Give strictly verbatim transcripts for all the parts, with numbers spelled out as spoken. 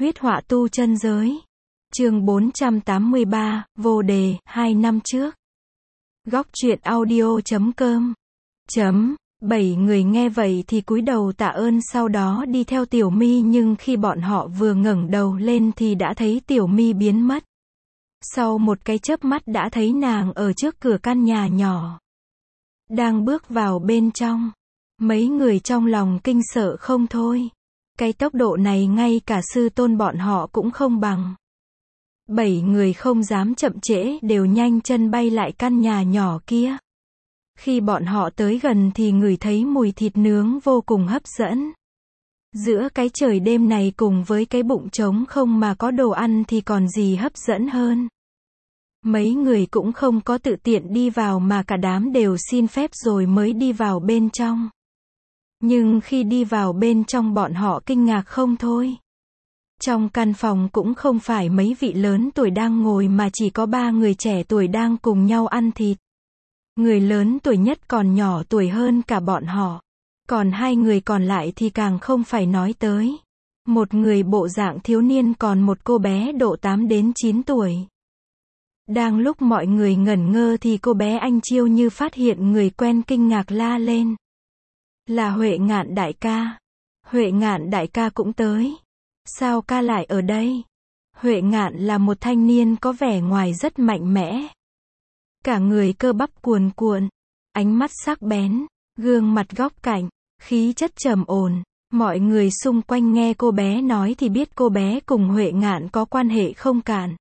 Huyết họa tu chân giới. Chương bốn trăm tám mươi ba, vô đề, hai năm trước. Góc truyện audio chấm com. Chấm. Bảy người nghe vậy thì cúi đầu tạ ơn, sau đó đi theo Tiểu My, nhưng khi bọn họ vừa ngẩng đầu lên thì đã thấy Tiểu My biến mất. Sau một cái chớp mắt đã thấy nàng ở trước cửa căn nhà nhỏ, đang bước vào bên trong. Mấy người trong lòng kinh sợ không thôi. Cái tốc độ này ngay cả sư tôn bọn họ cũng không bằng. Bảy người không dám chậm trễ, đều nhanh chân bay lại căn nhà nhỏ kia. Khi bọn họ tới gần thì ngửi thấy mùi thịt nướng vô cùng hấp dẫn. Giữa cái trời đêm này cùng với cái bụng trống không mà có đồ ăn thì còn gì hấp dẫn hơn. Mấy người cũng không có tự tiện đi vào mà cả đám đều xin phép rồi mới đi vào bên trong. Nhưng khi đi vào bên trong bọn họ kinh ngạc không thôi. Trong căn phòng cũng không phải mấy vị lớn tuổi đang ngồi mà chỉ có ba người trẻ tuổi đang cùng nhau ăn thịt. Người lớn tuổi nhất còn nhỏ tuổi hơn cả bọn họ. Còn hai người còn lại thì càng không phải nói tới. Một người bộ dạng thiếu niên, còn một cô bé độ tám đến chín tuổi. Đang lúc mọi người ngẩn ngơ thì cô bé Anh Chiêu như phát hiện người quen, kinh ngạc la lên. Là Huệ Ngạn đại ca. Huệ Ngạn đại ca cũng tới. Sao ca lại ở đây? Huệ Ngạn là một thanh niên có vẻ ngoài rất mạnh mẽ. Cả người cơ bắp cuồn cuộn, ánh mắt sắc bén, gương mặt góc cạnh, khí chất trầm ổn. Mọi người xung quanh nghe cô bé nói thì biết cô bé cùng Huệ Ngạn có quan hệ không cạn.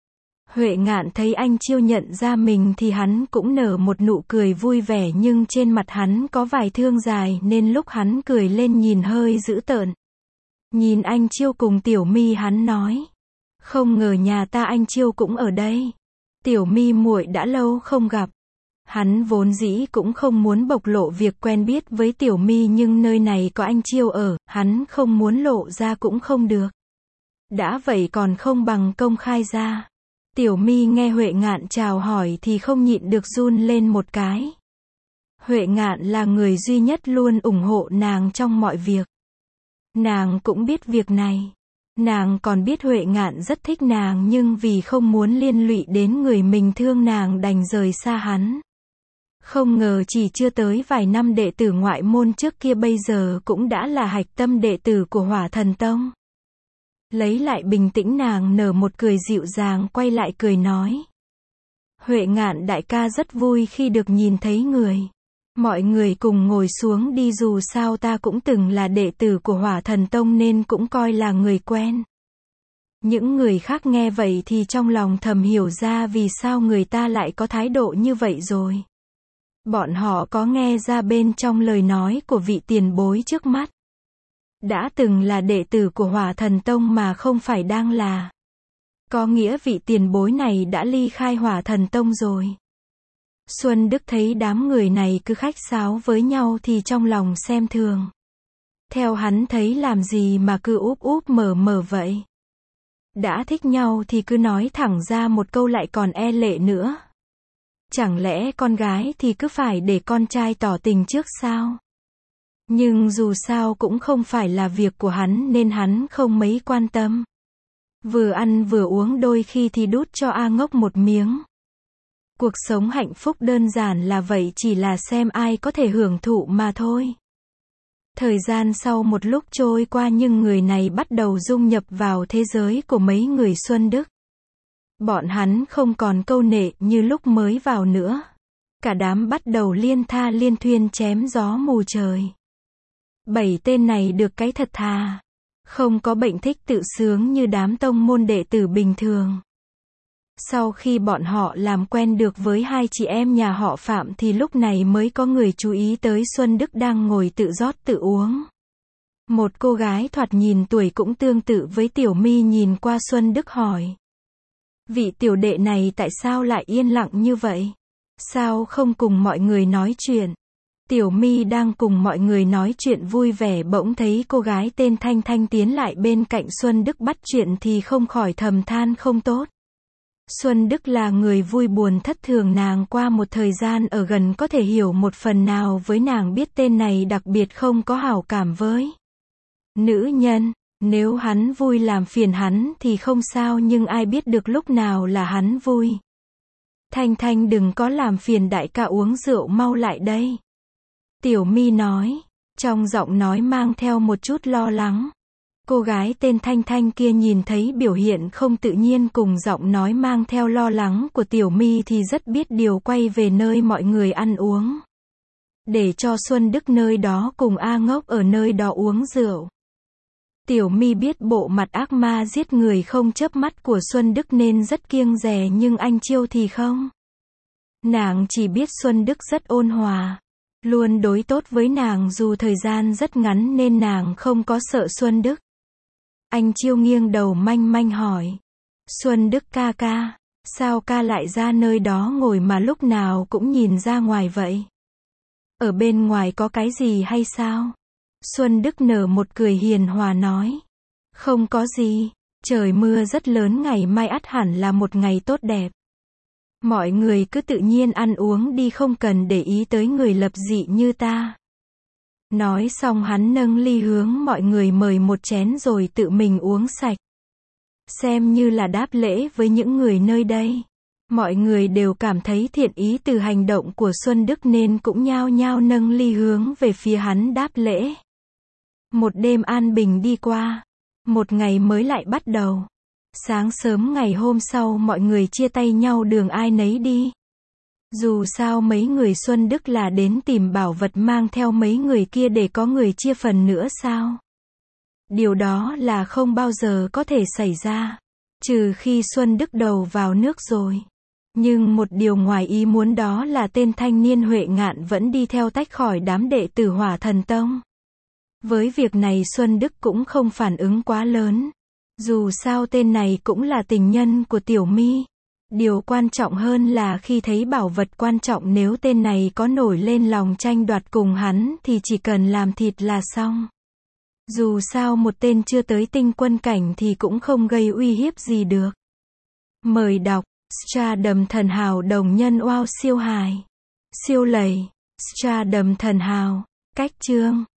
Huệ Ngạn thấy Anh Chiêu nhận ra mình thì hắn cũng nở một nụ cười vui vẻ, nhưng trên mặt hắn có vài thương dài nên lúc hắn cười lên nhìn hơi dữ tợn. Nhìn Anh Chiêu cùng Tiểu My hắn nói. Không ngờ nhà ta Anh Chiêu cũng ở đây. Tiểu My muội đã lâu không gặp. Hắn vốn dĩ cũng không muốn bộc lộ việc quen biết với Tiểu My, nhưng nơi này có Anh Chiêu ở, hắn không muốn lộ ra cũng không được. Đã vậy còn không bằng công khai ra. Tiểu My nghe Huệ Ngạn chào hỏi thì không nhịn được run lên một cái. Huệ Ngạn là người duy nhất luôn ủng hộ nàng trong mọi việc. Nàng cũng biết việc này. Nàng còn biết Huệ Ngạn rất thích nàng, nhưng vì không muốn liên lụy đến người mình thương nàng đành rời xa hắn. Không ngờ chỉ chưa tới vài năm, đệ tử ngoại môn trước kia bây giờ cũng đã là hạch tâm đệ tử của Hỏa Thần Tông. Lấy lại bình tĩnh, nàng nở một cười dịu dàng, quay lại cười nói. Huệ Ngạn đại ca rất vui khi được nhìn thấy người. Mọi người cùng ngồi xuống đi, dù sao ta cũng từng là đệ tử của Hỏa Thần Tông nên cũng coi là người quen. Những người khác nghe vậy thì trong lòng thầm hiểu ra vì sao người ta lại có thái độ như vậy rồi. Bọn họ có nghe ra bên trong lời nói của vị tiền bối trước mắt. Đã từng là đệ tử của Hỏa Thần Tông mà không phải đang là. Có nghĩa vị tiền bối này đã ly khai Hỏa Thần Tông rồi. Xuân Đức thấy đám người này cứ khách sáo với nhau thì trong lòng xem thường. Theo hắn thấy làm gì mà cứ úp úp mở mở vậy. Đã thích nhau thì cứ nói thẳng ra một câu, lại còn e lệ nữa. Chẳng lẽ con gái thì cứ phải để con trai tỏ tình trước sao? Nhưng dù sao cũng không phải là việc của hắn nên hắn không mấy quan tâm. Vừa ăn vừa uống, đôi khi thì đút cho A Ngốc một miếng. Cuộc sống hạnh phúc đơn giản là vậy, chỉ là xem ai có thể hưởng thụ mà thôi. Thời gian sau một lúc trôi qua nhưng người này bắt đầu dung nhập vào thế giới của mấy người Xuân Đức. Bọn hắn không còn câu nệ như lúc mới vào nữa. Cả đám bắt đầu liên tha liên thuyên chém gió mù trời. Bảy tên này được cái thật thà. Không có bệnh thích tự sướng như đám tông môn đệ tử bình thường. Sau khi bọn họ làm quen được với hai chị em nhà họ Phạm thì lúc này mới có người chú ý tới Xuân Đức đang ngồi tự rót tự uống. Một cô gái thoạt nhìn tuổi cũng tương tự với Tiểu My nhìn qua Xuân Đức hỏi. Vị tiểu đệ này tại sao lại yên lặng như vậy? Sao không cùng mọi người nói chuyện? Tiểu My đang cùng mọi người nói chuyện vui vẻ, bỗng thấy cô gái tên Thanh Thanh tiến lại bên cạnh Xuân Đức bắt chuyện thì không khỏi thầm than không tốt. Xuân Đức là người vui buồn thất thường, nàng qua một thời gian ở gần có thể hiểu một phần nào với nàng, biết tên này đặc biệt không có hảo cảm với nữ nhân. Nếu hắn vui làm phiền hắn thì không sao, nhưng ai biết được lúc nào là hắn vui. Thanh Thanh đừng có làm phiền đại ca uống rượu, mau lại đây. Tiểu My nói, trong giọng nói mang theo một chút lo lắng. Cô gái tên Thanh Thanh kia nhìn thấy biểu hiện không tự nhiên cùng giọng nói mang theo lo lắng của Tiểu My thì rất biết điều, quay về nơi mọi người ăn uống. Để cho Xuân Đức nơi đó cùng A Ngốc ở nơi đó uống rượu. Tiểu My biết bộ mặt ác ma giết người không chớp mắt của Xuân Đức nên rất kiêng dè, nhưng anh Chiêu thì không. Nàng chỉ biết Xuân Đức rất ôn hòa, luôn đối tốt với nàng dù thời gian rất ngắn nên nàng không có sợ Xuân Đức. Anh Chiêu nghiêng đầu manh manh hỏi. Xuân Đức ca ca, sao ca lại ra nơi đó ngồi mà lúc nào cũng nhìn ra ngoài vậy? Ở bên ngoài có cái gì hay sao? Xuân Đức nở một cười hiền hòa nói. Không có gì, trời mưa rất lớn, ngày mai ắt hẳn là một ngày tốt đẹp. Mọi người cứ tự nhiên ăn uống đi, không cần để ý tới người lập dị như ta. Nói xong hắn nâng ly hướng mọi người mời một chén rồi tự mình uống sạch. Xem như là đáp lễ với những người nơi đây. Mọi người đều cảm thấy thiện ý từ hành động của Xuân Đức nên cũng nhao nhao nâng ly hướng về phía hắn đáp lễ. Một đêm an bình đi qua. Một ngày mới lại bắt đầu. Sáng sớm ngày hôm sau mọi người chia tay nhau, đường ai nấy đi. Dù sao mấy người Xuân Đức là đến tìm bảo vật, mang theo mấy người kia để có người chia phần nữa sao? Điều đó là không bao giờ có thể xảy ra. Trừ khi Xuân Đức đầu vào nước rồi. Nhưng một điều ngoài ý muốn đó là tên thanh niên Huệ Ngạn vẫn đi theo tách khỏi đám đệ tử Hỏa Thần Tông. Với việc này Xuân Đức cũng không phản ứng quá lớn. Dù sao tên này cũng là tình nhân của Tiểu My. Điều quan trọng hơn là khi thấy bảo vật quan trọng, nếu tên này có nổi lên lòng tranh đoạt cùng hắn thì chỉ cần làm thịt là xong. Dù sao một tên chưa tới tinh quân cảnh thì cũng không gây uy hiếp gì được. Mời đọc Stardom Thần Hào đồng nhân wow siêu hài. Siêu lầy. Stardom Thần Hào. Cách chương